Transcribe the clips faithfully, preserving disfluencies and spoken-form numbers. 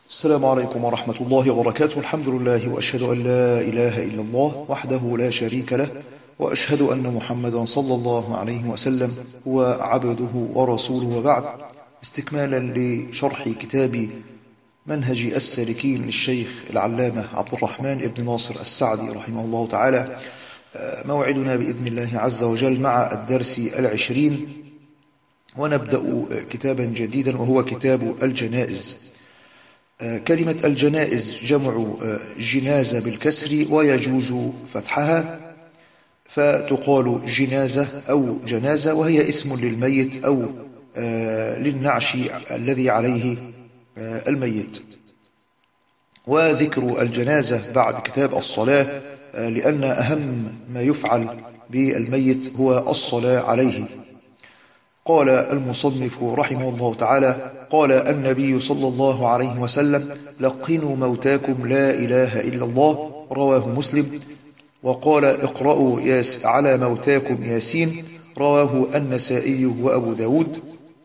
السلام عليكم ورحمة الله وبركاته. الحمد لله وأشهد أن لا إله إلا الله وحده لا شريك له، وأشهد أن محمدا صلى الله عليه وسلم هو عبده ورسوله، وبعد. استكمالا لشرح كتاب منهج السالكين للشيخ العلامة عبد الرحمن بن ناصر السعدي رحمه الله تعالى، موعدنا بإذن الله عز وجل مع الدرس العشرين، ونبدأ كتابا جديدا وهو كتاب الجنائز. كلمة الجنائز جمع جنازة بالكسر ويجوز فتحها، فتقال جنازة أو جنازة، وهي اسم للميت أو للنعش الذي عليه الميت. وذكر الجنازة بعد كتاب الصلاة، لأن أهم ما يفعل بالميت هو الصلاة عليه. قال المصنف رحمه الله تعالى: قال النبي صلى الله عليه وسلم: لقنوا موتاكم لا إله إلا الله، رواه مسلم. وقال: اقرأوا ياس على موتاكم ياسين، رواه النسائي وأبو داود.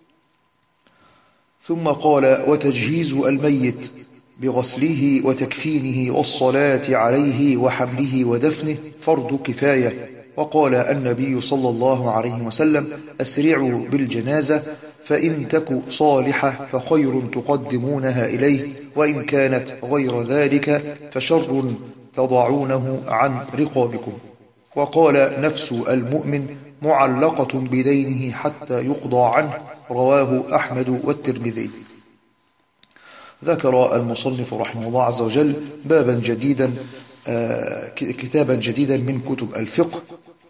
ثم قال: وتجهيز الميت بغسله وتكفينه والصلاة عليه وحمله ودفنه فرض كفاية. وقال النبي صلى الله عليه وسلم: أسرعوا بالجنازة، فإن تك صالحة فخير تقدمونها إليه، وإن كانت غير ذلك فشر تضعونه عن رقابكم. وقال: نفس المؤمن معلقة بدينه حتى يقضى عنه، رواه أحمد والترمذي. ذكر المصنف رحمه الله عز وجل بابا جديدا، آه كتابا جديدا من كتب الفقه،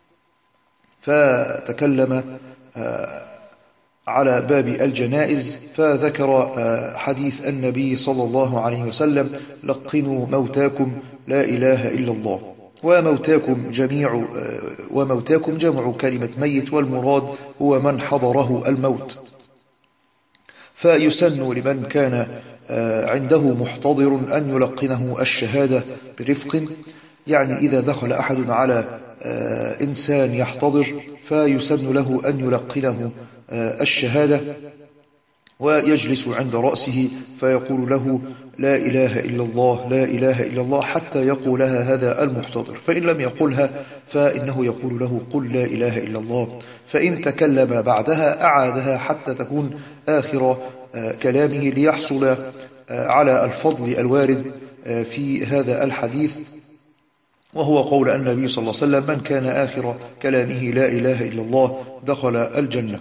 فتكلم آه على باب الجنائز، فذكر آه حديث النبي صلى الله عليه وسلم: لقنوا موتاكم لا إله إلا الله. وموتاكم جميع آه وموتاكم جمع كلمة ميت، والمراد هو من حضره الموت. فيسن لمن كان عنده محتضر أن يلقنه الشهادة برفق، يعني إذا دخل أحد على إنسان يحتضر فيسن له أن يلقنه الشهادة، ويجلس عند رأسه فيقول له: لا إله إلا الله، لا إله إلا الله، حتى يقولها هذا المحتضر. فإن لم يقولها فإنه يقول له: قل لا إله إلا الله. فإن تكلم بعدها أعادها حتى تكون آخر كلامه، ليحصل على الفضل الوارد في هذا الحديث، وهو قول النبي صلى الله عليه وسلم: من كان آخر كلامه لا إله إلا الله دخل الجنة.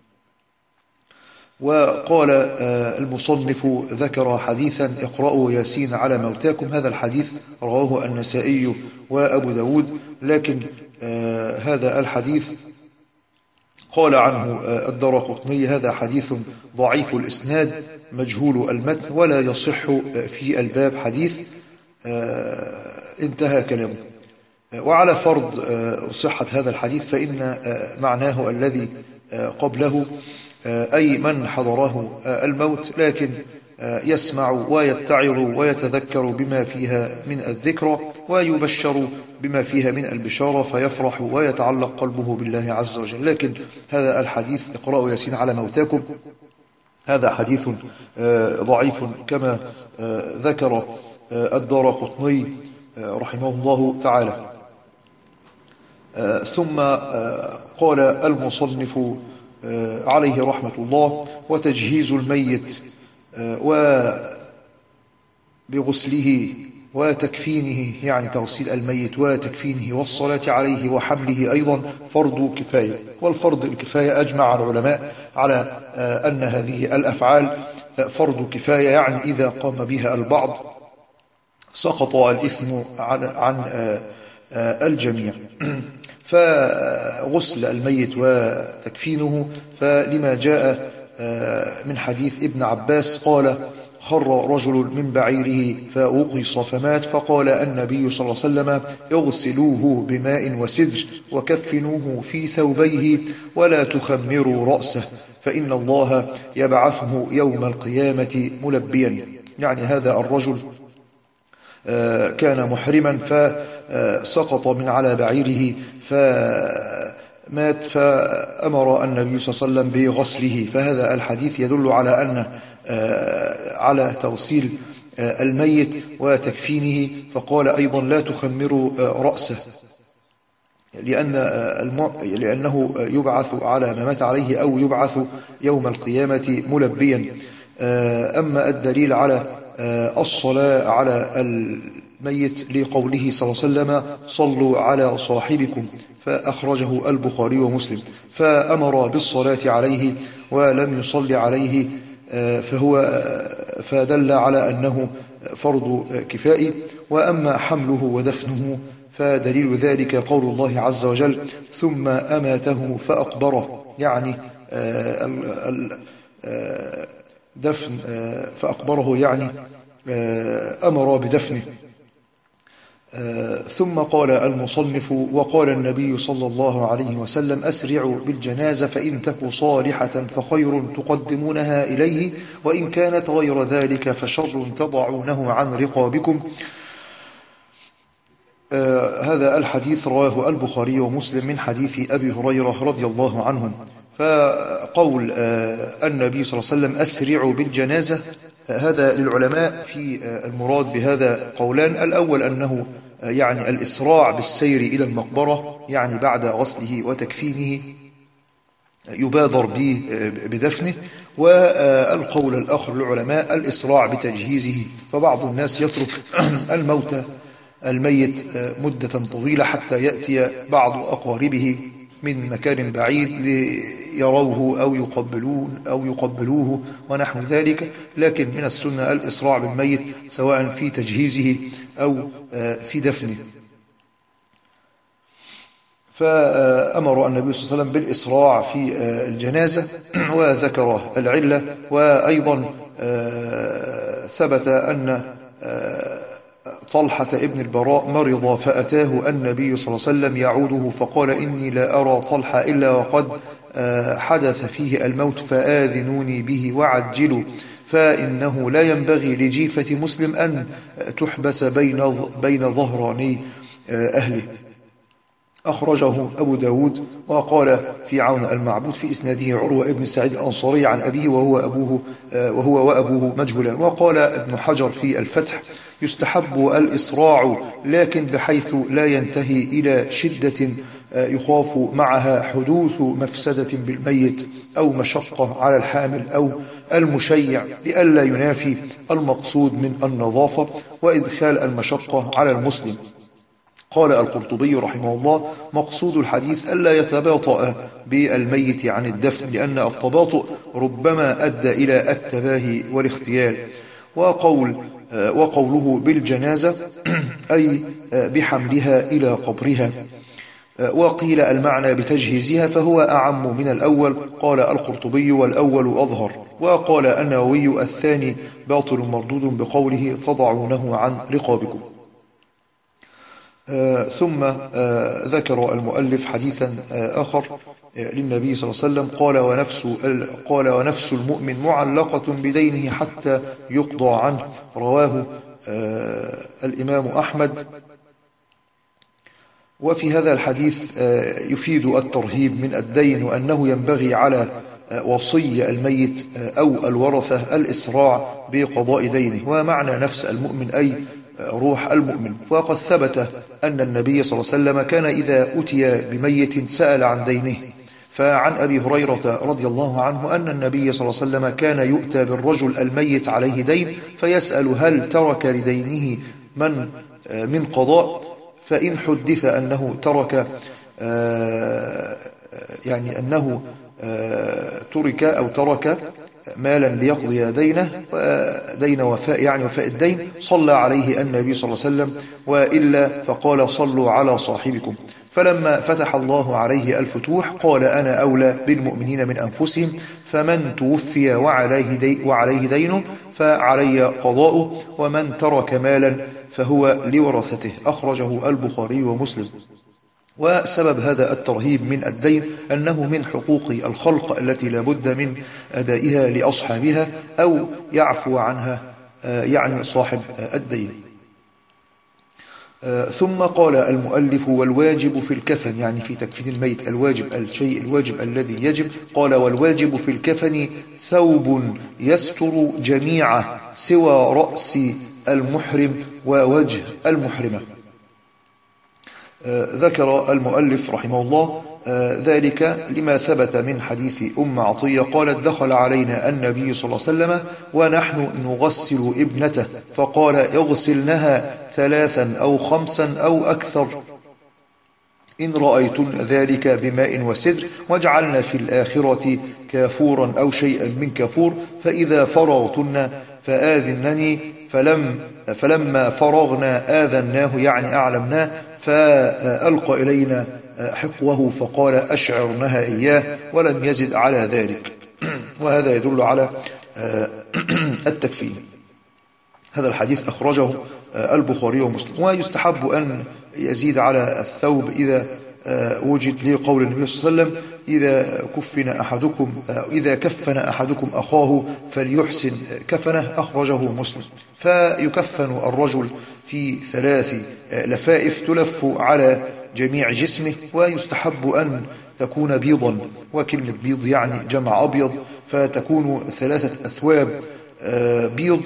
وقال المصنف ذكر حديثا: اقرأوا ياسين على موتاكم. هذا الحديث رواه النسائي وأبو داود، لكن هذا الحديث قال عنه الدارقطني: هذا حديث ضعيف الإسناد مجهول المتن، ولا يصح في الباب حديث. انتهى كلامه. وعلى فرض صحة هذا الحديث، فإن معناه الذي قبله أي من حضره الموت، لكن يسمع ويتعظ ويتذكر بما فيها من الذكرى، ويبشر بما فيها من البشارة، فيفرح ويتعلق قلبه بالله عز وجل. لكن هذا الحديث: اقرأوا ياسين على موتاكم، هذا حديث ضعيف كما ذكر الدارقطني رحمه الله تعالى. ثم قال المصنف عليه رحمة الله: وتجهيز الميت وبغسله وتكفينه، يعني تغسيل الميت وتكفينه والصلاة عليه وحمله أيضا فرض كفاية. والفرض الكفاية أجمع العلماء على أن هذه الأفعال فرض كفاية، يعني إذا قام بها البعض سقط الإثم عن الجميع. فغسل الميت وتكفينه، فلما جاء من حديث ابن عباس قال: خر رجل من بعيره فأوقص فمات، فقال النبي صلى الله عليه وسلم: اغسلوه بماء وسدر وكفنوه في ثوبيه ولا تخمروا رأسه، فإن الله يبعثه يوم القيامة ملبيا. يعني هذا الرجل كان محرما فسقط من على بعيره فمات، فأمر النبي صلى الله عليه وسلم بغسله. فهذا الحديث يدل على أن على توصيل الميت وتكفينه. فقال أيضا لا تخمروا رأسه، لأن لأنه يبعث على ما مات عليه أو يبعث يوم القيامة ملبيا. أما الدليل على الصلاة على الميت لقوله صلى الله عليه وسلم صلوا على صاحبكم، فأخرجه البخاري ومسلم، فأمر بالصلاة عليه ولم يصلي عليه، فهو فدل على أنه فرض كفائي. وأما حمله ودفنه فدليل ذلك قول الله عز وجل ثم أماته فأقبره، يعني دفن فأقبره يعني أمر بدفنه. ثم قال المصنف وقال النبي صلى الله عليه وسلم أسرعوا بالجنازة فإن تك صالحة فخير تقدمونها إليه وإن كانت غير ذلك فشر تضعونه عن رقابكم. آه هذا الحديث رواه البخاري ومسلم من حديث أبي هريرة رضي الله عنهم. فقول آه النبي صلى الله عليه وسلم أسرعوا بالجنازة، آه هذا للعلماء في آه المراد بهذا قولان. الأول أنه آه يعني الإسراع بالسير إلى المقبرة، يعني بعد غسله وتكفينه يبادر به آه بدفنه. والقول الآخر للعلماء الإسراع بتجهيزه، فبعض الناس يترك الموتى الميت مدة طويلة حتى يأتي بعض أقاربه من مكان بعيد ليروه أو يقبلون أو يقبلوه ونحو ذلك. لكن من السنة الإسراع بالميت سواء في تجهيزه أو في دفنه. فأمر النبي صلى الله عليه وسلم بالإسراع في الجنازة وذكر العلة. وأيضا ثبت أن طلحة ابن البراء مرض فأتاه النبي صلى الله عليه وسلم يعوده فقال إني لا أرى طلحة إلا وقد حدث فيه الموت فآذنوني به وعجلوا، فإنه لا ينبغي لجيفة مسلم أن تحبس بين بين ظهراني أهله. أخرجه أبو داود. وقال في عون المعبود في إسناده عروة ابن سعيد الأنصاري عن أبيه وهو أبوه وهو وأبوه مجهولان. وقال ابن حجر في الفتح يستحب الإسراع لكن بحيث لا ينتهي إلى شدة يخاف معها حدوث مفسدة بالميت أو مشقة على الحامل أو المشيع، لئلا ينافي المقصود من النظافة وإدخال المشقة على المسلم. قال القرطبي رحمه الله مقصود الحديث ألا يتباطأ بالميت عن الدفن، لأن التباطؤ ربما أدى إلى التباهي والاختيال. وقول وقوله بالجنازة أي بحملها إلى قبرها. وقيل المعنى بتجهيزها فهو أعم من الأول. قال القرطبي والأول أظهر. وقال النووي الثاني باطل مردود بقوله تضعونه عن رقابكم. آه ثم آه ذكر المؤلف حديثا آه آخر آه للنبي صلى الله عليه وسلم قال ونفس, قال ونفس المؤمن معلقة بدينه حتى يقضى عنه. رواه آه الإمام أحمد. وفي هذا الحديث آه يفيد الترهيب من الدين، وأنه ينبغي على آه وصي الميت آه أو الورثة الإسراع بقضاء دينه. ومعنى نفس المؤمن أي روح المؤمن. وقد ثبت أن النبي صلى الله عليه وسلم كان إذا أتي بميت سأل عن دينه. فعن أبي هريرة رضي الله عنه أن النبي صلى الله عليه وسلم كان يؤتى بالرجل الميت عليه دين فيسأل هل ترك لدينه من من قضاء، فإن حدث أنه ترك يعني أنه ترك أو ترك مالا ليقضي دينه دين وفاء يعني وفاء الدين صلى عليه النبي صلى الله عليه وسلم، وإلا فقال صلوا على صاحبكم. فلما فتح الله عليه الفتوح قال أنا أولى بالمؤمنين من أنفسهم، فمن توفي وعليه, دي وعليه دين فعلي قضاؤه، ومن ترك مالا فهو لورثته. أخرجه البخاري ومسلم. وسبب هذا الترهيب من الدين أنه من حقوق الخلق التي لا بد من أدائها لأصحابها أو يعفو عنها يعني صاحب الدين. ثم قال المؤلف والواجب في الكفن، يعني في تكفين الميت الواجب الشيء الواجب الذي يجب، قال والواجب في الكفن ثوب يستر جميعه سوى رأس المحرم ووجه المحرمة. ذكر المؤلف رحمه الله ذلك لما ثبت من حديث أم عطية قالت دخل علينا النبي صلى الله عليه وسلم ونحن نغسل ابنته فقال اغسلنها ثلاثا أو خمسا أو أكثر إن رأيتن ذلك بماء وسدر واجعلن في الآخرة كافورا أو شيئا من كافور فإذا فرغتن فآذنني فلم فلما فرغنا آذناه يعني أعلمناه فألقى إلينا حقوه فقال أشعرنها إياه ولم يزد على ذلك. وهذا يدل على التكفين. هذا الحديث أخرجه البخاري ومسلم. ويستحب أن يزيد على الثوب إذا وجد لقول النبي صلى الله عليه وسلم إذا كفن أحدكم إذا كفن أحدكم أخاه فليحسن كفنه، أخرجه مسلم. فيكفن الرجل في ثلاث لفائف تلف على جميع جسمه، ويستحب أن تكون بيضا، وكلمة بيض يعني جمع أبيض، فتكون ثلاثة أثواب بيض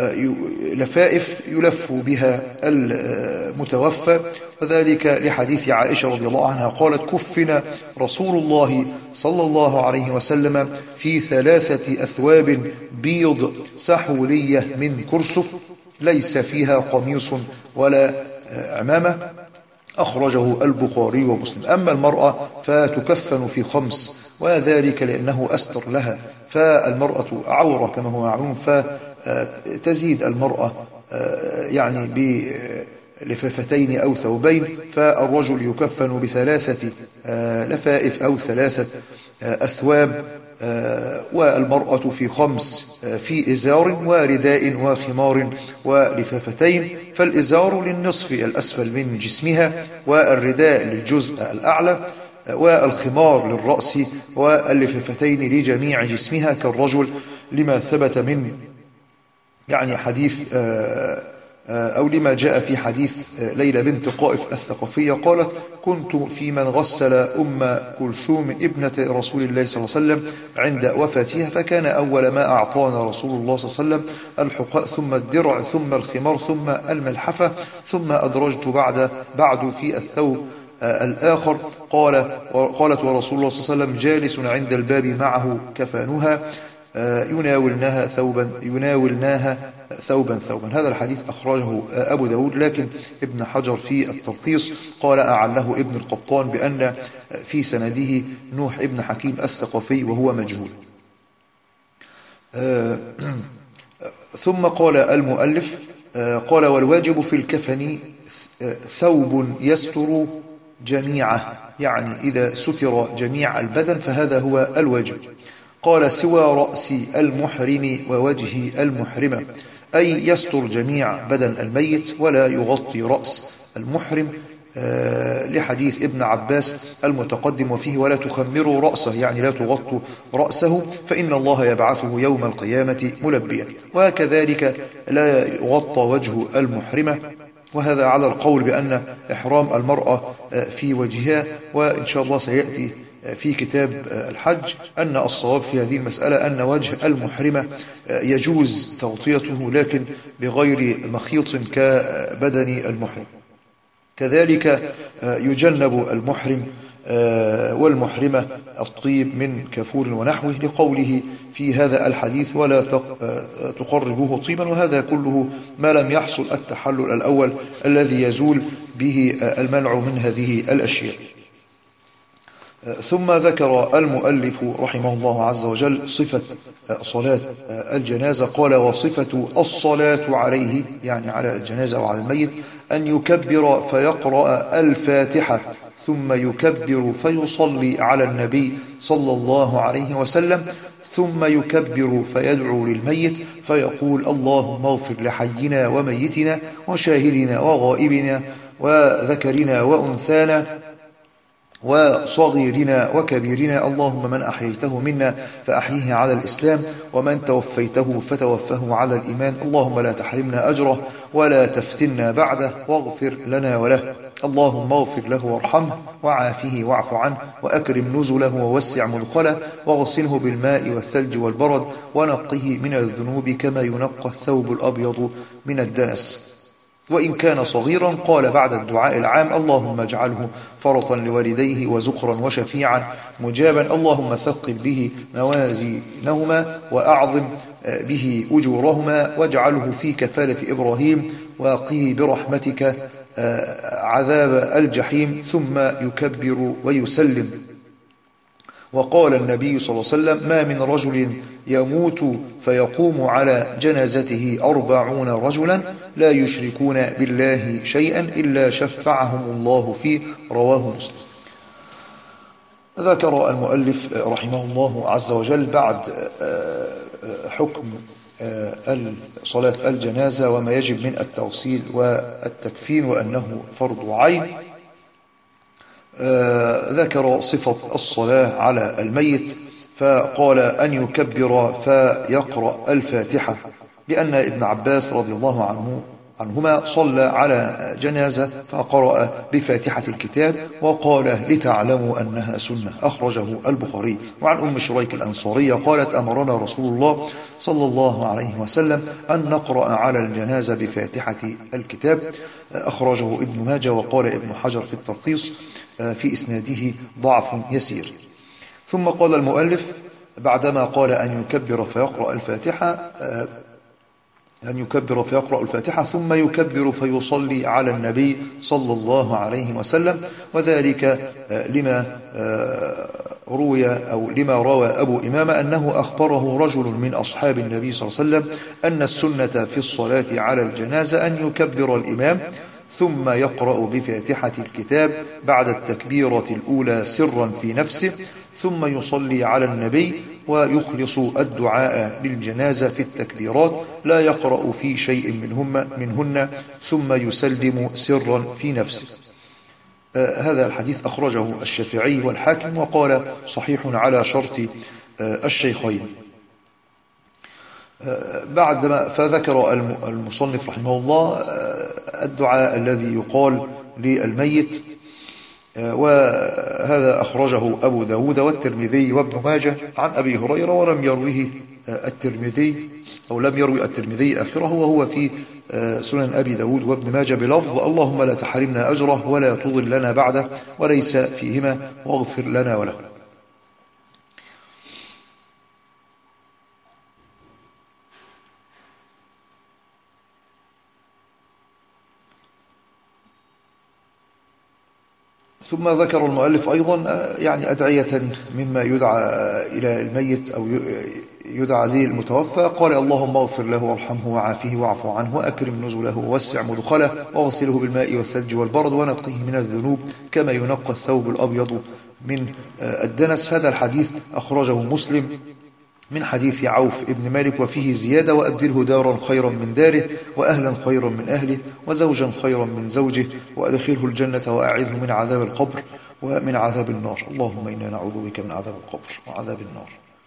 لفائف يلف بها المتوفى، وذلك لحديث عائشة رضي الله عنها قالت كفن رسول الله صلى الله عليه وسلم في ثلاثة أثواب بيض سحولية من كرسف ليس فيها قميص ولا عمامة، أخرجه البخاري ومسلم. أما المرأة فتكفن في خمس، وذلك لأنه أستر لها، فالمرأة عورة كما هو معلوم، فتزيد المرأة يعني بلفافتين أو ثوبين، فالرجل يكفن بثلاثة لفائف أو ثلاثة أثواب، والمرأة في خمس في إزار ورداء وخمار ولفافتين، فالإزار للنصف الأسفل من جسمها، والرداء للجزء الأعلى، والخمار للرأس، واللفافتين لجميع جسمها كالرجل، لما ثبت من يعني حديث أو لما جاء في حديث ليلى بنت قائف الثقفية قالت كنت في من غسل أم كلثوم ابنة رسول الله صلى الله عليه وسلم عند وفاتها، فكان أول ما أعطانا رسول الله صلى الله عليه وسلم الحقاء ثم الدرع ثم الخمار ثم الملحفة، ثم أدرجت بعد بعد في الثوب الآخر. قال قالت ورسول الله صلى الله عليه وسلم جالس عند الباب معه كفانها يناولناها ثوبا يناولناها ثوبا ثوبا. هذا الحديث أخرجه أبو داود، لكن ابن حجر في التلخيص قال أعله ابن القطان بأن في سنده نوح ابن حكيم الثقفي وهو مجهول. ثم قال المؤلف قال والواجب في الكفن ثوب يستر جميعه، يعني إذا ستر جميع البدن فهذا هو الواجب. قال سوى رأس المحرم ووجه المحرمة، أي يستر جميع بدن الميت ولا يغطي رأس المحرم، آه لحديث ابن عباس المتقدم وفيه ولا تخمروا رأسه، يعني لا تغطوا رأسه فإن الله يبعثه يوم القيامة ملبيا. وكذلك لا يغطى وجه المحرمة، وهذا على القول بأن إحرام المرأة في وجهها، وإن شاء الله سيأتي في كتاب الحج أن الصواب في هذه المسألة أن وجه المحرمة يجوز تغطيته لكن بغير مخيط كبدن المحرم. كذلك يجنب المحرم والمحرمة الطيب من كافور ونحوه لقوله في هذا الحديث ولا تقربوه طيبا، وهذا كله ما لم يحصل التحلل الأول الذي يزول به المنع من هذه الأشياء. ثم ذكر المؤلف رحمه الله عز وجل صفة صلاة الجنازة، قال وصفة الصلاة عليه يعني على الجنازة أو على الميت أن يكبر فيقرأ الفاتحة ثم يكبر فيصلي على النبي صلى الله عليه وسلم، ثم يكبر فيدعو للميت فيقول اللهم اغفر لحينا وميتنا وشاهدنا وغائبنا وذكرنا وأنثانا وصغيرنا وكبيرنا، اللهم من أحييته منا فأحيه على الإسلام، ومن توفيته فتوفه على الإيمان، اللهم لا تحرمنا أجره ولا تفتنا بعده، واغفر لنا وله، اللهم اغفر له وارحمه وعافه واعف عنه وأكرم نزله ووسع مدخله، واغسله بالماء والثلج والبرد، ونقه من الذنوب كما ينقى الثوب الأبيض من الدنس. وإن كان صغيرا قال بعد الدعاء العام: اللهم اجعله فرطا لوالديه وزخرا وشفيعا مجابا، اللهم ثقل به موازينهما وأعظم به أجورهما، واجعله في كفالة إبراهيم، وقه برحمتك عذاب الجحيم، ثم يكبر ويسلم. وقال النبي صلى الله عليه وسلم: ما من رجل يموت فيقوم على جنازته أربعون رجلا لا يشركون بالله شيئا إلا شفعهم الله فيه، رواه مسلم. ذكر المؤلف رحمه الله عز وجل بعد حكم صلاة الجنازة وما يجب من التوصيل والتكفين وأنه فرض عين، ذكر صفة الصلاة على الميت، فقال أن يكبر فيقرأ الفاتحة، لأن ابن عباس رضي الله عنه عنهما صلى على جنازة فقرأ بفاتحة الكتاب وقال: لتعلموا أنها سنة، أخرجه البخاري. وعن أم شريك الأنصارية قالت: أمرنا رسول الله صلى الله عليه وسلم أن نقرأ على الجنازة بفاتحة الكتاب، أخرجه ابن ماجه. وقال ابن حجر في التلخيص: في إسناده ضعف يسير. ثم قال المؤلف بعدما قال أن يكبر فيقرأ الفاتحة أن يكبر فيقرأ الفاتحة ثم يكبر فيصلي على النبي صلى الله عليه وسلم، وذلك لما روي أو لما روى أبو إمامة أنه أخبره رجل من أصحاب النبي صلى الله عليه وسلم أن السنة في الصلاة على الجنازة أن يكبر الإمام ثم يقرأ بفاتحة الكتاب بعد التكبيرة الأولى سرا في نفسه، ثم يصلي على النبي ويخلص الدعاء للجنازة في التكبيرات، لا يقرأ في شيء منهم منهن، ثم يسلم سرا في نفسه. آه هذا الحديث أخرجه الشافعي والحاكم وقال: صحيح على شرط آه الشيخين. آه بعدما فذكر المصنف رحمه الله آه الدعاء الذي يقال للميت، وهذا أخرجه أبو داود والترمذي وابن ماجه عن أبي هريرة، ولم يروه الترمذي أو لم يروي الترمذي آخره، وهو في سنن أبي داود وابن ماجه بلفظ: اللهم لا تحرمنا أجره ولا تضل لنا بعده، وليس فيهما واغفر لنا وله. ثم ذكر المؤلف أيضا يعني أدعية مما يدعى إلى الميت أو يدعى للمتوفى، قال: اللهم اغفر له وارحمه وعافه واعف عنه وأكرم نزله ووسع مدخله واغسله بالماء والثلج والبرد ونقه من الذنوب كما ينقى الثوب الأبيض من الدنس. هذا الحديث أخرجه مسلم من حديث عوف ابن مالك، وفيه زيادة: وأبدله دارا خيرا من داره، وأهلا خيرا من أهله، وزوجا خيرا من زوجه، وأدخله الجنة وأعذه من عذاب القبر ومن عذاب النار. اللهم إنا نعوذ بك من عذاب القبر وعذاب النار.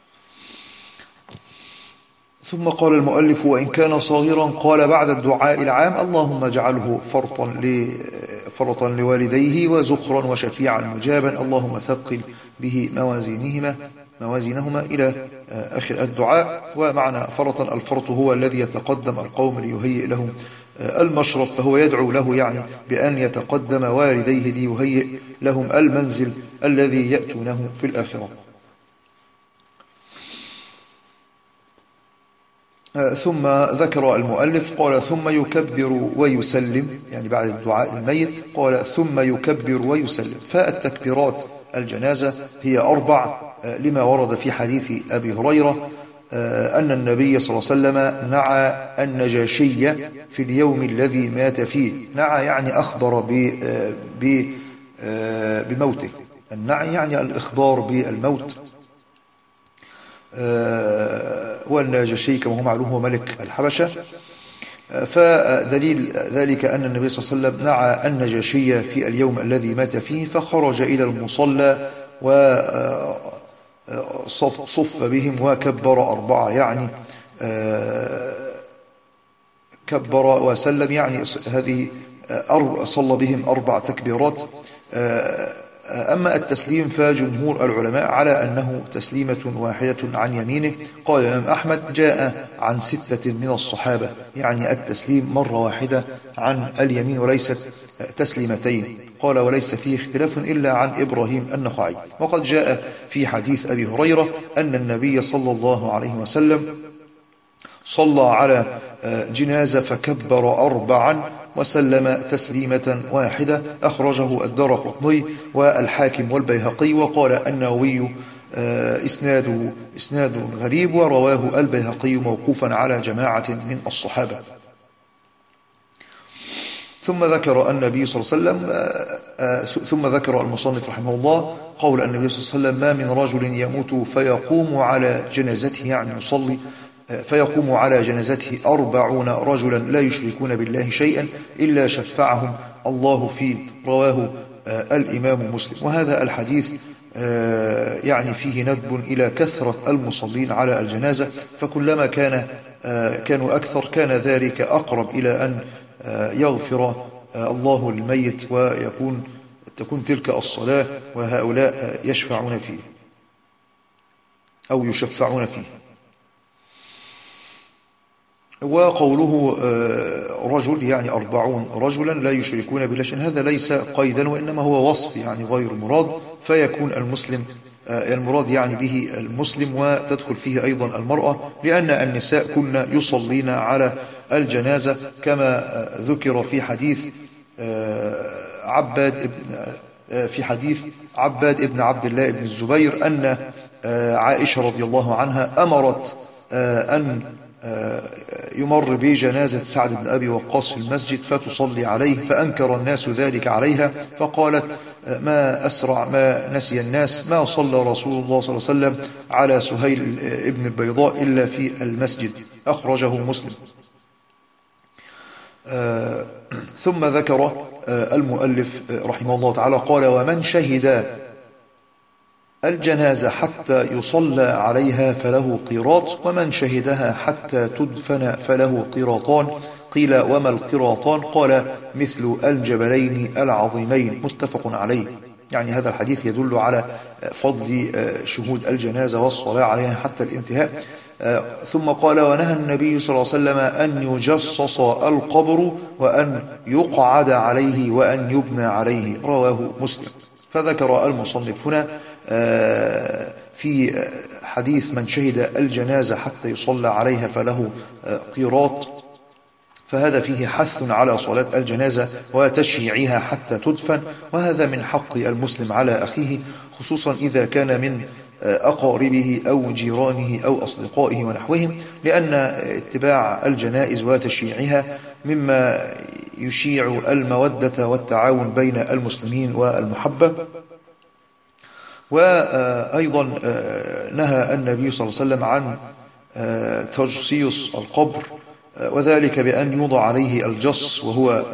ثم قال المؤلف: وإن كان صغيرا قال بعد الدعاء العام: اللهم اجعله فرطا فرطا لوالديه وزخرا وشفيعا مجابا، اللهم ثقل به موازينهما موازينهما إلى آخر الدعاء. ومعنى فرطا: الفرط هو الذي يتقدم القوم ليهيئ لهم المشرب، فهو يدعو له يعني بأن يتقدم والديه ليهيئ لهم المنزل الذي يأتونه في الآخرة. ثم ذكر المؤلف قال: ثم يكبر ويسلم، يعني بعد الدعاء الميت قال: ثم يكبر ويسلم. فالتكبيرات الجنازة هي أربع، لما ورد في حديث أبي هريرة أن النبي صلى الله عليه وسلم نعى النجاشي في اليوم الذي مات فيه. نعى يعني أخبر بموته، النعي يعني الإخبار بالموت. والنجاشي كما هو معلوم هو ملك الحبشة، فدليل ذلك أن النبي صلى الله عليه وسلم نعى النجاشي في اليوم الذي مات فيه، فخرج إلى المصلى وصف بهم وكبر أربعة، يعني كبر وسلم، يعني هذه صلى بهم أربع تكبيرات. أما التسليم فجمهور العلماء على أنه تسليمة واحدة عن يمينه. قال الإمام أحمد جاء عن ستة من الصحابة، يعني التسليم مرة واحدة عن اليمين وليست تسليمتين. قال وليس فيه اختلاف إلا عن إبراهيم النخعي. وقد جاء في حديث أبي هريرة أن النبي صلى الله عليه وسلم صلى على جنازة فكبر أربعا وسلم تسليمة واحدة. أخرجه الدارقطني والحاكم والبيهقي، وقال النووي إسناده إسناد غريب، ورواه البيهقي موقوفا على جماعة من الصحابة. ثم ذكر النبي صلى الله عليه وسلم ثم ذكر المصنف رحمه الله قول النبي صلى الله عليه وسلم: ما من رجل يموت فيقوم على جنازته، يعني يصلي، فيقوم على جنازته أربعون رجلا لا يشركون بالله شيئا إلا شفعهم الله فيه. رواه الإمام مسلم. وهذا الحديث يعني فيه ندب إلى كثرة المصلين على الجنازة، فكلما كان كانوا أكثر كان ذلك أقرب إلى أن يغفر الله للميت ويكون تكون تلك الصلاة وهؤلاء يشفعون فيه أو يشفعون فيه. وقوله رجل يعني أربعون رجلا لا يشركون بالله شيئا، هذا ليس قيدا وإنما هو وصف يعني غير مراد، فيكون المسلم المراد يعني به المسلم، وتدخل فيه أيضا المرأة، لأن النساء كن يصلين على الجنازة كما ذكر في حديث عباد ابن في حديث عباد ابن عبد الله ابن الزبير أن عائشة رضي الله عنها أمرت أن يمر بجنازة سعد بن أبي وقاص في المسجد فتصلي عليه، فأنكر الناس ذلك عليها، فقالت: ما أسرع ما نسي الناس ما صلى رسول الله صلى الله عليه وسلم على سهيل ابن البيضاء إلا في المسجد. أخرجه مسلم. آه ثم ذكر آه المؤلف آه رحمه الله تعالى قال: ومن شهد الجنازة حتى يصلى عليها فله قيراط، ومن شهدها حتى تدفن فله قيراطان. قيل: وما القيراطان؟ قال: مثل الجبلين العظيمين. متفق عليه. يعني هذا الحديث يدل على فضل شهود الجنازة والصلاة عليها حتى الانتهاء. ثم قال: ونهى النبي صلى الله عليه وسلم أن يجصص القبر وأن يقعد عليه وأن يبنى عليه. رواه مسلم. فذكر المصنف هنا في حديث من شهد الجنازة حتى يصلى عليها فله قيراط، فهذا فيه حث على صلاة الجنازة وتشييعها حتى تدفن، وهذا من حق المسلم على أخيه، خصوصا إذا كان من أقاربه أو جيرانه أو أصدقائه ونحوهم، لأن اتباع الجنائز وتشييعها مما يشيع المودة والتعاون بين المسلمين والمحبة. وأيضا نهى النبي صلى الله عليه وسلم عن تجصيص القبر، وذلك بأن يوضع عليه الجص وهو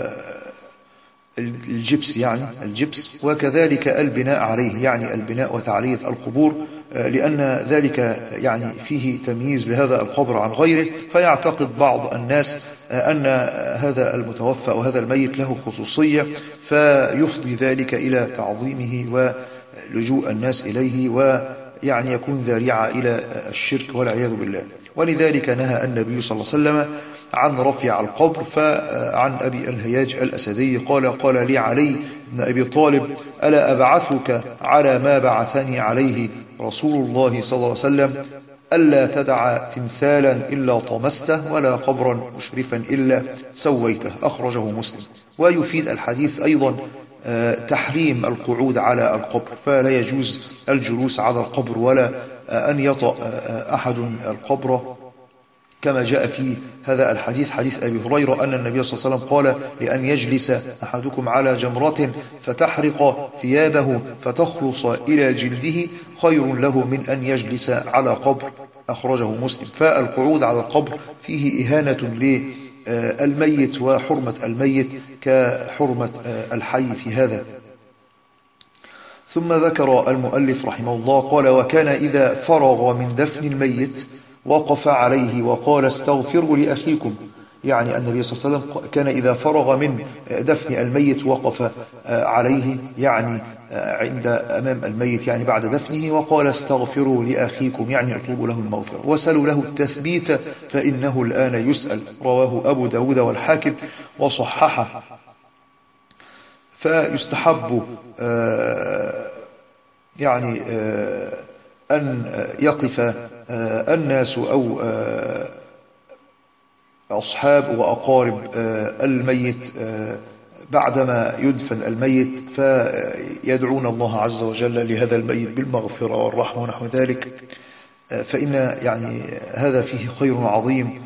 الجبس، يعني الجبس، وكذلك البناء عليه، يعني البناء وتعلية القبور، لأن ذلك يعني فيه تمييز لهذا القبر عن غيره، فيعتقد بعض الناس أن هذا المتوفى أو هذا الميت له خصوصية، فيفضي ذلك إلى تعظيمه ولجوء الناس إليه، ويعني يكون ذريعة إلى الشرك والعياذ بالله. ولذلك نهى النبي صلى الله عليه وسلم عن رفع القبر. فعن أبي الهياج الأسدي قال: قال لي علي بن أبي طالب: ألا أبعثك على ما بعثني عليه رسول الله صلى الله عليه وسلم، ألا تدع تمثالا إلا طمسته ولا قبرا مشرفا إلا سويته. أخرجه مسلم. ويفيد الحديث أيضا تحريم القعود على القبر، فلا يجوز الجلوس على القبر ولا أن يطأ أحد القبر، كما جاء في هذا الحديث حديث أبي هريرة أن النبي صلى الله عليه وسلم قال: لأن يجلس أحدكم على جمرة فتحرق ثيابه فتخلص إلى جلده خير له من أن يجلس على قبر. أخرجه مسلم. فالقعود على القبر فيه إهانة الميت وحرمة الميت كحرمة الحي في هذا. ثم ذكر المؤلف رحمه الله قال: وكان إذا فرغ من دفن الميت وقف عليه وقال: استغفروا لأخيكم. يعني أن النبي صلى الله عليه وسلم كان إذا فرغ من دفن الميت وقف عليه، يعني عند أمام الميت، يعني بعد دفنه، وقال: استغفروا لأخيكم، يعني اطلبوا له المغفرة وسلوا له التثبيت فإنه الآن يسأل. رواه أبو داود والحاكم وصححه. فيستحب يعني أن يقف الناس أو أصحاب وأقارب الميت بعدما يدفن الميت فيدعون الله عز وجل لهذا الميت بالمغفرة والرحمة ونحو ذلك، فإن يعني هذا فيه خير عظيم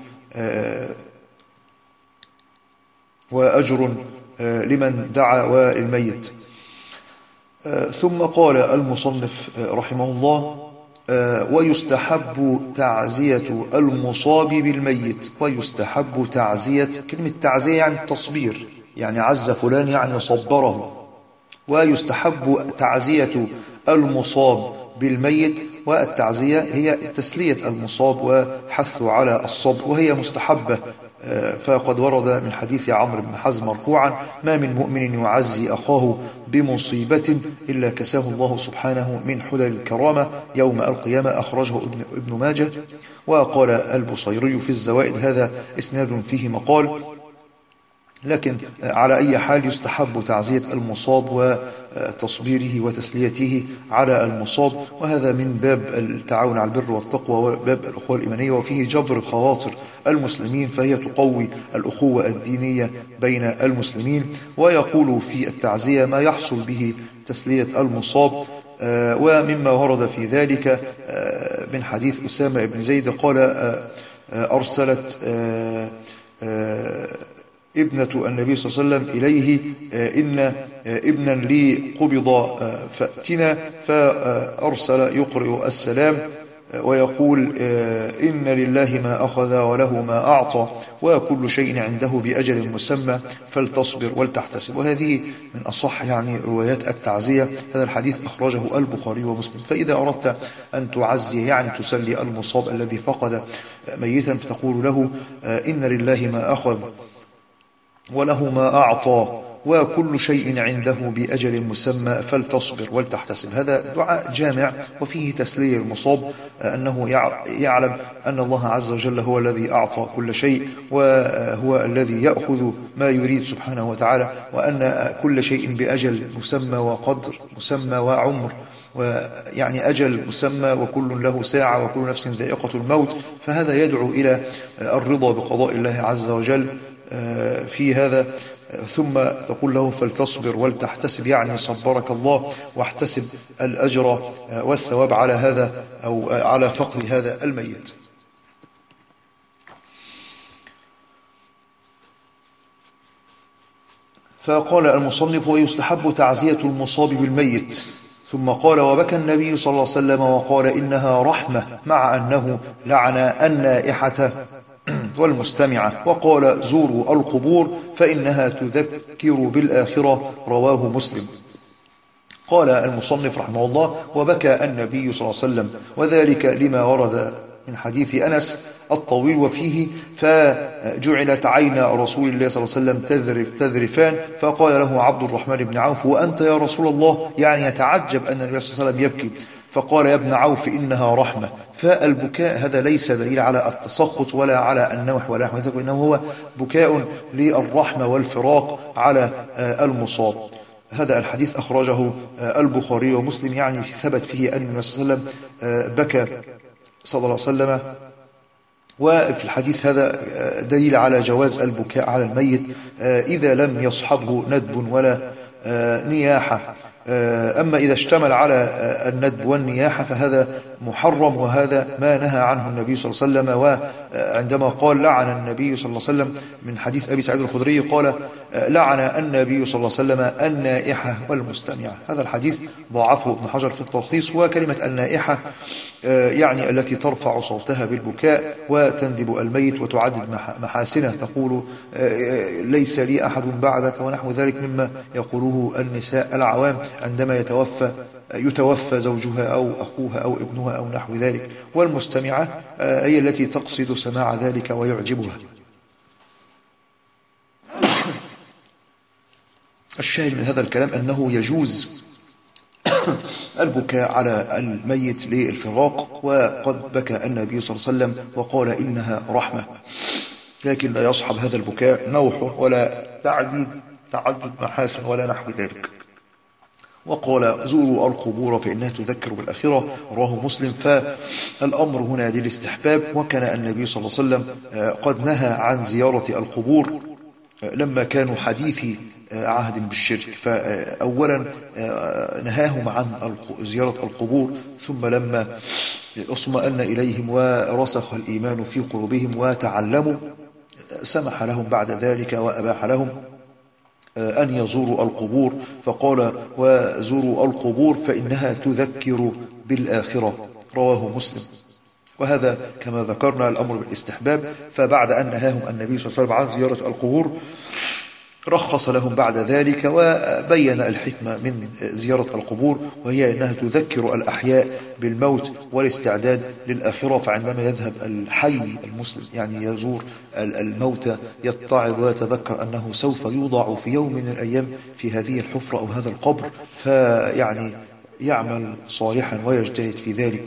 وأجر لمن دعا والميت. ثم قال المصنف رحمه الله: ويستحب تعزية المصاب بالميت. ويستحب تعزية، كلمة تعزية يعني التصبير، يعني عز فلان يعني صبره. ويستحب تعزية المصاب بالميت، والتعزية هي تسلية المصاب وحثه على الصبر، وهي مستحبة. فقد ورد من حديث عمرو بن حزم مرفوعا: ما من مؤمن يعزي أخاه بمصيبة إلا كساه الله سبحانه من حلل الكرامة يوم القيامة. أخرجه ابن ماجه. وقال البصيري في الزوائد: هذا إسناد فيه مقال، لكن على أي حال يستحب تعزية المصاب وتصبيره وتسليته على المصاب، وهذا من باب التعاون على البر والتقوى وباب الأخوة الإيمانية، وفيه جبر خواطر المسلمين، فهي تقوي الأخوة الدينية بين المسلمين. ويقول في التعزية ما يحصل به تسلية المصاب. ومما ورد في ذلك من حديث أسامة بن زيد قال: أرسلت ابنة النبي صلى الله عليه وسلم إليه: إن ابنا لي قبض فأتنا. فأرسل يقرئ السلام ويقول: إن لله ما أخذ وله ما أعطى وكل شيء عنده بأجل مسمى فلتصبر ولتحتسب. وهذه من أصح يعني روايات التعزية. هذا الحديث أخرجه البخاري ومسلم. فإذا أردت أن تعزي يعني تسلي المصاب الذي فقد ميتا فتقول له: إن لله ما أخذ وله ما أعطى وكل شيء عنده بأجل مسمى فلتصبر ولتحتسب. هذا دعاء جامع وفيه تسلية المصاب، أنه يعلم أن الله عز وجل هو الذي أعطى كل شيء، وهو الذي يأخذ ما يريد سبحانه وتعالى، وأن كل شيء بأجل مسمى وقدر مسمى وعمر، ويعني أجل مسمى، وكل له ساعة وكل نفس ذائقة الموت. فهذا يدعو إلى الرضا بقضاء الله عز وجل في هذا. ثم تقول له: فلتصبر ولتحتسب، يعني صبرك الله واحتسب الأجر والثواب على هذا أو على فقد هذا الميت. فقال المصنف: ويستحب تعزية المصاب بالميت. ثم قال: وبكى النبي صلى الله عليه وسلم وقال: إنها رحمة، مع أنه لعن النائحة والمستمعة، وقال: زوروا القبور فإنها تذكر بالآخرة. رواه مسلم. قال المصنف رحمه الله: وبكى النبي صلى الله عليه وسلم، وذلك لما ورد من حديث أنس الطويل وفيه: فجعلت عين رسول الله صلى الله عليه وسلم تذرف تذرفان، فقال له عبد الرحمن بن عوف: وأنت يا رسول الله؟ يعني يتعجب أن النبي صلى الله عليه وسلم يبكي. فقال: يا ابن عوف إنها رحمة. فالبكاء هذا ليس دليل على التسخط ولا على النوح ولا نحو ذلك، وإنه هو بكاء للرحمة والفراق على المصاب. هذا الحديث أخرجه البخاري ومسلم، يعني ثبت فيه أن النبي صلى الله عليه وسلم بكى صلى الله عليه وسلم. وفي الحديث هذا دليل على جواز البكاء على الميت إذا لم يصحبه ندب ولا نياحة. أما إذا اشتمل على الندب والنياحة فهذا محرم، وهذا ما نهى عنه النبي صلى الله عليه وسلم. وعندما قال لعن النبي صلى الله عليه وسلم من حديث أبي سعيد الخدري قال لعن النبي صلى الله عليه وسلم النائحة والمستمعة. هذا الحديث ضاعفه ابن حجر في التلخيص. وكلمة النائحة يعني التي ترفع صوتها بالبكاء وتندب الميت وتعدد محاسنه، تقول ليس لي أحد بعدك ونحو ذلك، مما يقوله النساء العوام عندما يتوفى يتوفى زوجها أو أخوها أو ابنها أو نحو ذلك. والمستمعة هي التي تقصد سماع ذلك ويعجبها. الشاهد من هذا الكلام أنه يجوز البكاء على الميت للفراق، وقد بكى النبي صلى الله عليه وسلم وقال إنها رحمة، لكن لا يصحب هذا البكاء نوح ولا تعديد تعدد محاسن ولا نحو ذلك. وقال زوروا القبور فإنها تذكر بالآخرة، رواه مسلم. فالأمر هنا للاستحباب، وكان النبي صلى الله عليه وسلم قد نهى عن زيارة القبور لما كانوا حديثي عهد بالشرك، فأولا نهاهم عن زيارة القبور، ثم لما اطمأن إليهم ورسخ الإيمان في قلوبهم وتعلموا سمح لهم بعد ذلك وأباح لهم أن يزوروا القبور، فقال وزوروا القبور فإنها تذكر بالآخرة، رواه مسلم. وهذا كما ذكرنا الأمر بالاستحباب. فبعد أن نهاهم النبي صلى الله عليه وسلم عن زيارة القبور رخص لهم بعد ذلك وبين الحكمة من زيارة القبور، وهي أنها تذكر الأحياء بالموت والاستعداد للآخرة. فعندما يذهب الحي المسلم يعني يزور الموتى يتعظ ويتذكر أنه سوف يوضع في يوم من الأيام في هذه الحفرة أو هذا القبر، فيعني يعمل صالحا ويجتهد في ذلك.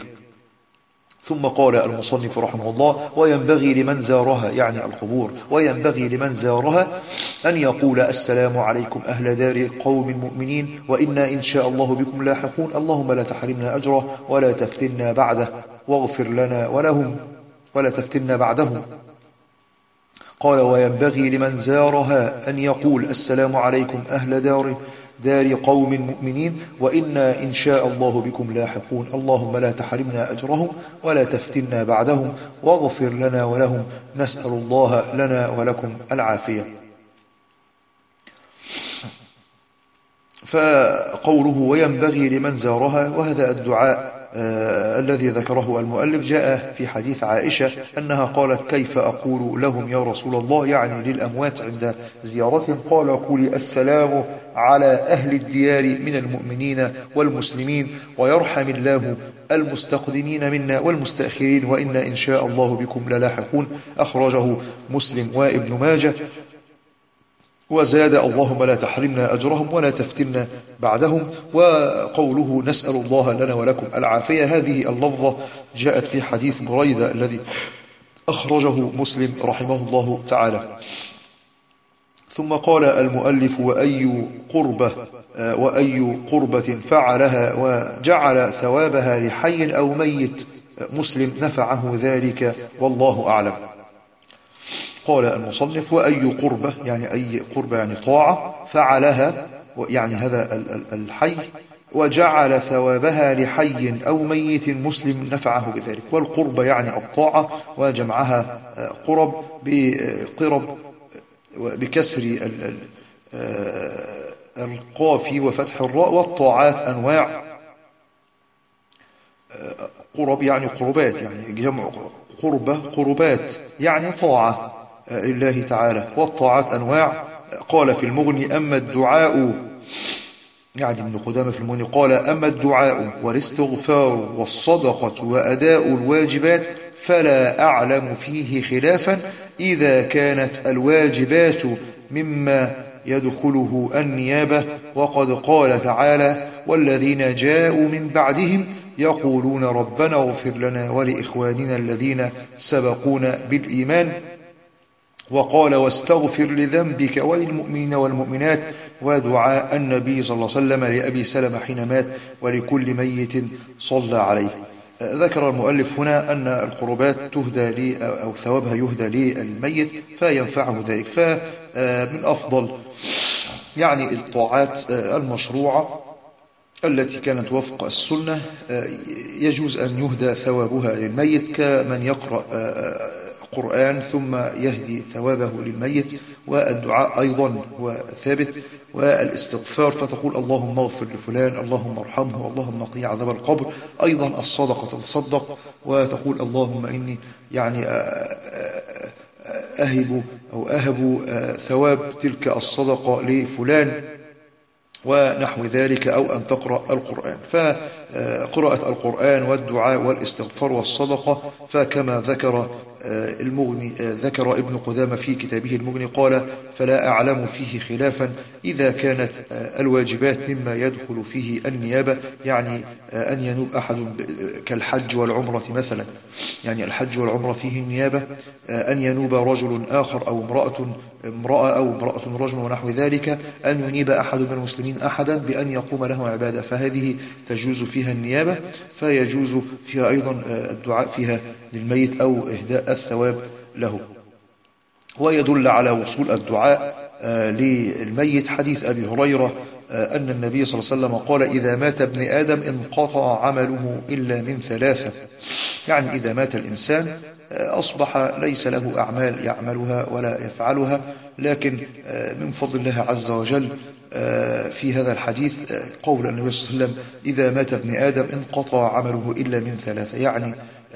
ثم قال المصنف رحمه الله وينبغي لمن زارها يعني القبور وينبغي لمن زارها أن يقول السلام عليكم أهل دار قوم مؤمنين وإنا إن شاء الله بكم لاحقون، اللهم لا تحرمنا أجره ولا تفتنا بعده واغفر لنا ولهم ولا تفتنا بعدهم. قال وينبغي لمن زارها أن يقول السلام عليكم أهل دار دار قوم مؤمنين وإنا إن شاء الله بكم لاحقون، اللهم لا تحرمنا أجرهم ولا تفتنا بعدهم واغفر لنا ولهم، نسأل الله لنا ولكم العافية. فقوله وينبغي لمن زارها، وهذا الدعاء آه الذي ذكره المؤلف جاء في حديث عائشة أنها قالت كيف أقول لهم يا رسول الله، يعني للأموات عند زيارتهم، قال قولي السلام على أهل الديار من المؤمنين والمسلمين ويرحم الله المستقدمين منا والمستأخرين وإنا إن شاء الله بكم للاحقون، أخرجه مسلم وابن ماجه. وزاد اللهم لا تحرمنا أجرهم ولا تفتنا بعدهم. وقوله نسأل الله لنا ولكم العافية، هذه اللفظة جاءت في حديث بريدة الذي أخرجه مسلم رحمه الله تعالى. ثم قال المؤلف وأي قربة وأي قربة فعلها وجعل ثوابها لحي أو ميت مسلم نفعه ذلك والله أعلم. قال المصنف وأي قربة يعني أي قربة يعني طاعة فعلها يعني هذا الحي وجعل ثوابها لحي أو ميت مسلم نفعه بذلك. والقربة يعني الطاعة وجمعها قرب بقرب بكسر القاف وفتح الراء. والطاعات أنواع، قرب يعني قربات يعني جمع قربة قربات يعني طاعة لله تعالى. والطاعات أنواع، قال في المغني أما الدعاء يعني ابن قدامة في المغني قال أما الدعاء والاستغفار والصدقة وأداء الواجبات فلا أعلم فيه خلافا إذا كانت الواجبات مما يدخله النيابة. وقد قال تعالى والذين جاءوا من بعدهم يقولون ربنا اغفر لنا ولإخواننا الذين سبقونا بالإيمان. وقال واستغفر لذنبك وللمؤمنين والمؤمنات. ودعاء النبي صلى الله عليه وسلم لأبي سلمة حين مات ولكل ميت صلى عليه. ذكر المؤلف هنا أن القربات تهدى لي أو ثوابها يهدى للميت فينفعه ذلك. فمن أفضل يعني الطاعات المشروعة التي كانت وفق السنة يجوز أن يهدى ثوابها للميت، كمن يقرأ قرآن ثم يهدي ثوابه للميت، والدعاء أيضا هو ثابت، والاستغفار فتقول اللهم اغفر لفلان، اللهم ارحمه، اللهم قي عذاب القبر. أيضا الصدقة تصدق وتقول اللهم إني يعني أهب أو أهب ثواب تلك الصدقة لفلان ونحو ذلك، أو أن تقرأ القرآن. فقراءة القرآن والدعاء والاستغفار والصدقة، فكما ذكر المغني ذكر ابن قدامة في كتابه المغني قال فلا أعلم فيه خلافا إذا كانت الواجبات مما يدخل فيه النيابة، يعني أن ينوب أحد كالحج والعمرة مثلا، يعني الحج والعمرة فيه النيابة، أن ينوب رجل آخر أو امرأة امرأة أو امرأة رجل ونحو ذلك، أن ينيب أحد من المسلمين أحدا بأن يقوم له عبادة، فهذه تجوز فيها النيابة، فيجوز فيها أيضا الدعاء فيها للميت أو إهداء الثواب له. ويدل على وصول الدعاء للميت حديث أبي هريرة أن النبي صلى الله عليه وسلم قال إذا مات ابن آدم انقطع عمله إلا من ثلاثة، يعني إذا مات الإنسان أصبح ليس له أعمال يعملها ولا يفعلها، لكن من فضل الله عز وجل في هذا الحديث قول النبي صلى الله عليه وسلم إذا مات ابن آدم انقطع عمله إلا من ثلاثة، يعني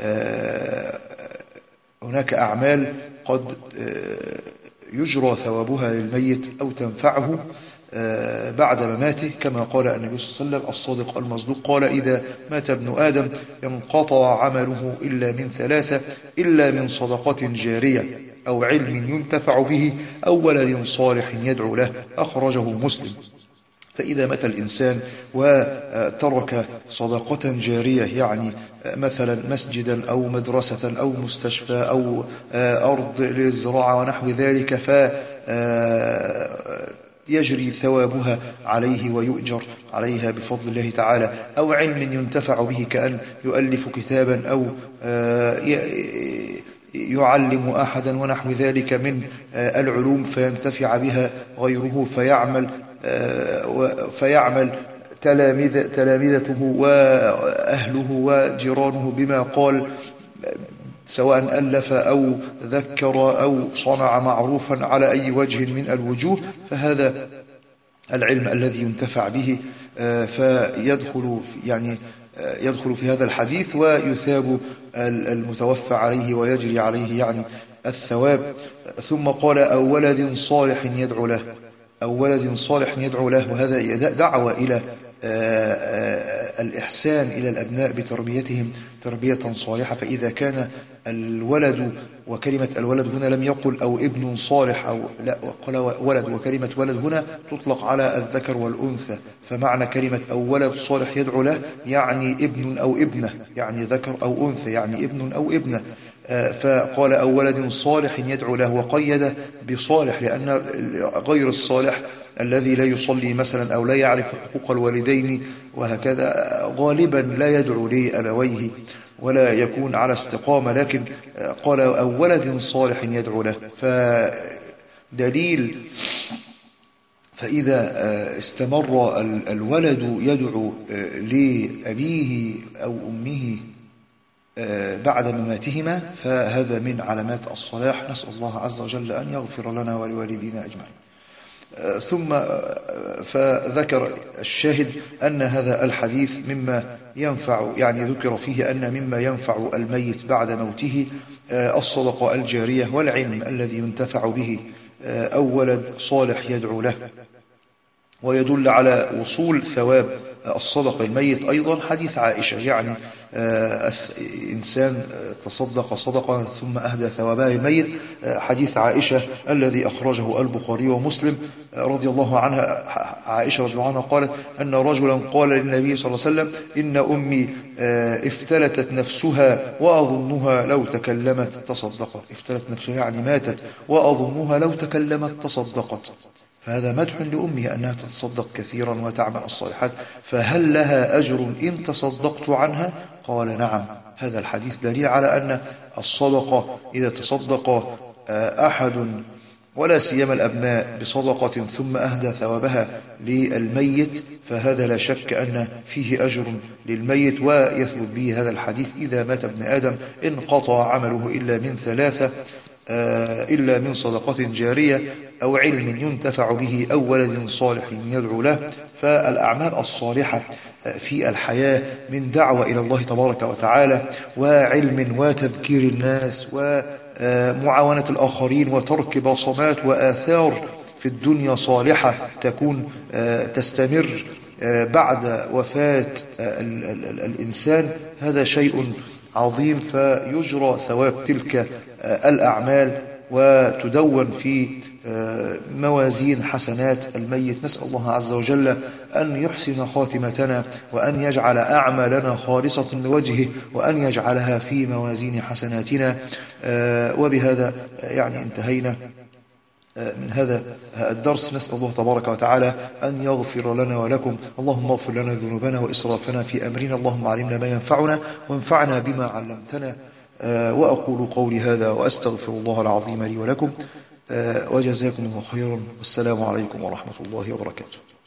هناك أعمال قد يجرى ثوابها للميت أو تنفعه بعد مماته، كما قال النبي صلى الله عليه وسلم الصادق المصدوق قال إذا مات ابن آدم انقطع عمله إلا من ثلاثة إلا من صدقة جارية أو علم ينتفع به أو ولد صالح يدعو له، أخرجه مسلم. فإذا مات الإنسان وترك صدقة جارية، يعني مثلا مسجدا أو مدرسة أو مستشفى أو أرض للزراعة ونحو ذلك، ف يجري ثوابها عليه ويؤجر عليها بفضل الله تعالى، أو علم ينتفع به كأن يؤلف كتابا أو يعلم أحدا ونحو ذلك من العلوم فينتفع بها غيره، فيعمل فيعمل تلامذ تلامذته وأهله وجيرانه بما قال، سواء ألف أو ذكر أو صنع معروفا على أي وجه من الوجوه، فهذا العلم الذي ينتفع به فيدخل يعني يدخل في هذا الحديث، ويثاب المتوفى عليه ويجري عليه يعني الثواب. ثم قال أو ولد صالح يدعو له، أو ولد صالح يدعو له، وهذا دعوة إلى الإحسان إلى الأبناء بتربيتهم تربية صالحة. فإذا كان الولد، وكلمة الولد هنا لم يقل أو ابن صالح أو لا، قال ولد، وكلمة ولد هنا تطلق على الذكر والأنثى، فمعنى كلمة أو ولد صالح يدعو له يعني ابن أو ابنة، يعني ذكر أو أنثى، يعني ابن أو ابنة. فقال أو ولد صالح يدعو له، وقيد بصالح لأن غير الصالح الذي لا يصلي مثلا أو لا يعرف حقوق الوالدين وهكذا غالبا لا يدعو لأبويه ولا يكون على استقامة، لكن قال أو ولد صالح يدعو له، فدليل. فإذا استمر الولد يدعو لأبيه أو أمه بعد مماتهما فهذا من علامات الصلاح، نسأل الله عز وجل أن يغفر لنا ولوالدينا أجمعين. ثم فذكر الشاهد أن هذا الحديث مما ينفع، يعني ذكر فيه أن مما ينفع الميت بعد موته الصدقة الجارية والعلم الذي ينتفع به أو ولد صالح يدعو له. ويدل على وصول ثواب الصدقة الميت أيضا حديث عائشة، يعني إنسان تصدق صدقة ثم أهدى ثوابها الميت، حديث عائشة الذي أخرجه البخاري ومسلم رضي الله عنها. عائشة رضي الله عنها قالت أن رجلا قال للنبي صلى الله عليه وسلم إن أمي افتلتت نفسها وأظنها لو تكلمت تصدقت. افتلت نفسها يعني ماتت، وأظنها لو تكلمت تصدقت، فهذا مدح لأمه أنها تتصدق كثيرا وتعمل الصالحات، فهل لها أجر إن تصدقت عنها؟ قال نعم. هذا الحديث دليل على أن الصدقة إذا تصدق أحد ولا سيما الأبناء بصدقة ثم أهدى ثوابها للميت، فهذا لا شك أن فيه أجر للميت. ويثبت به هذا الحديث: إذا مات ابن آدم انقطع عمله إلا من ثلاثة، إلا من صدقة جارية أو علم ينتفع به أو ولد صالح يدعو له. فالأعمال الصالحة في الحياة من دعوة إلى الله تبارك وتعالى، وعلم وتذكير الناس ومعاونة الآخرين وترك بصمات وآثار في الدنيا صالحة تكون تستمر بعد وفاة الإنسان، هذا شيء عظيم. فيجرى ثواب تلك الأعمال وتدون في موازين حسنات الميت. نسأل الله عز وجل أن يحسن خاتمتنا، وأن يجعل أعمالنا خالصة لوجهه، وأن يجعلها في موازين حسناتنا. وبهذا يعني انتهينا من هذا الدرس. نسأل الله تبارك وتعالى أن يغفر لنا ولكم. اللهم اغفر لنا ذنوبنا وإسرافنا في أمرنا، اللهم علمنا ما ينفعنا وانفعنا بما علمتنا. وأقول قولي هذا وأستغفر الله العظيم لي ولكم، وجزاكم الله خيرا، والسلام عليكم ورحمة الله وبركاته.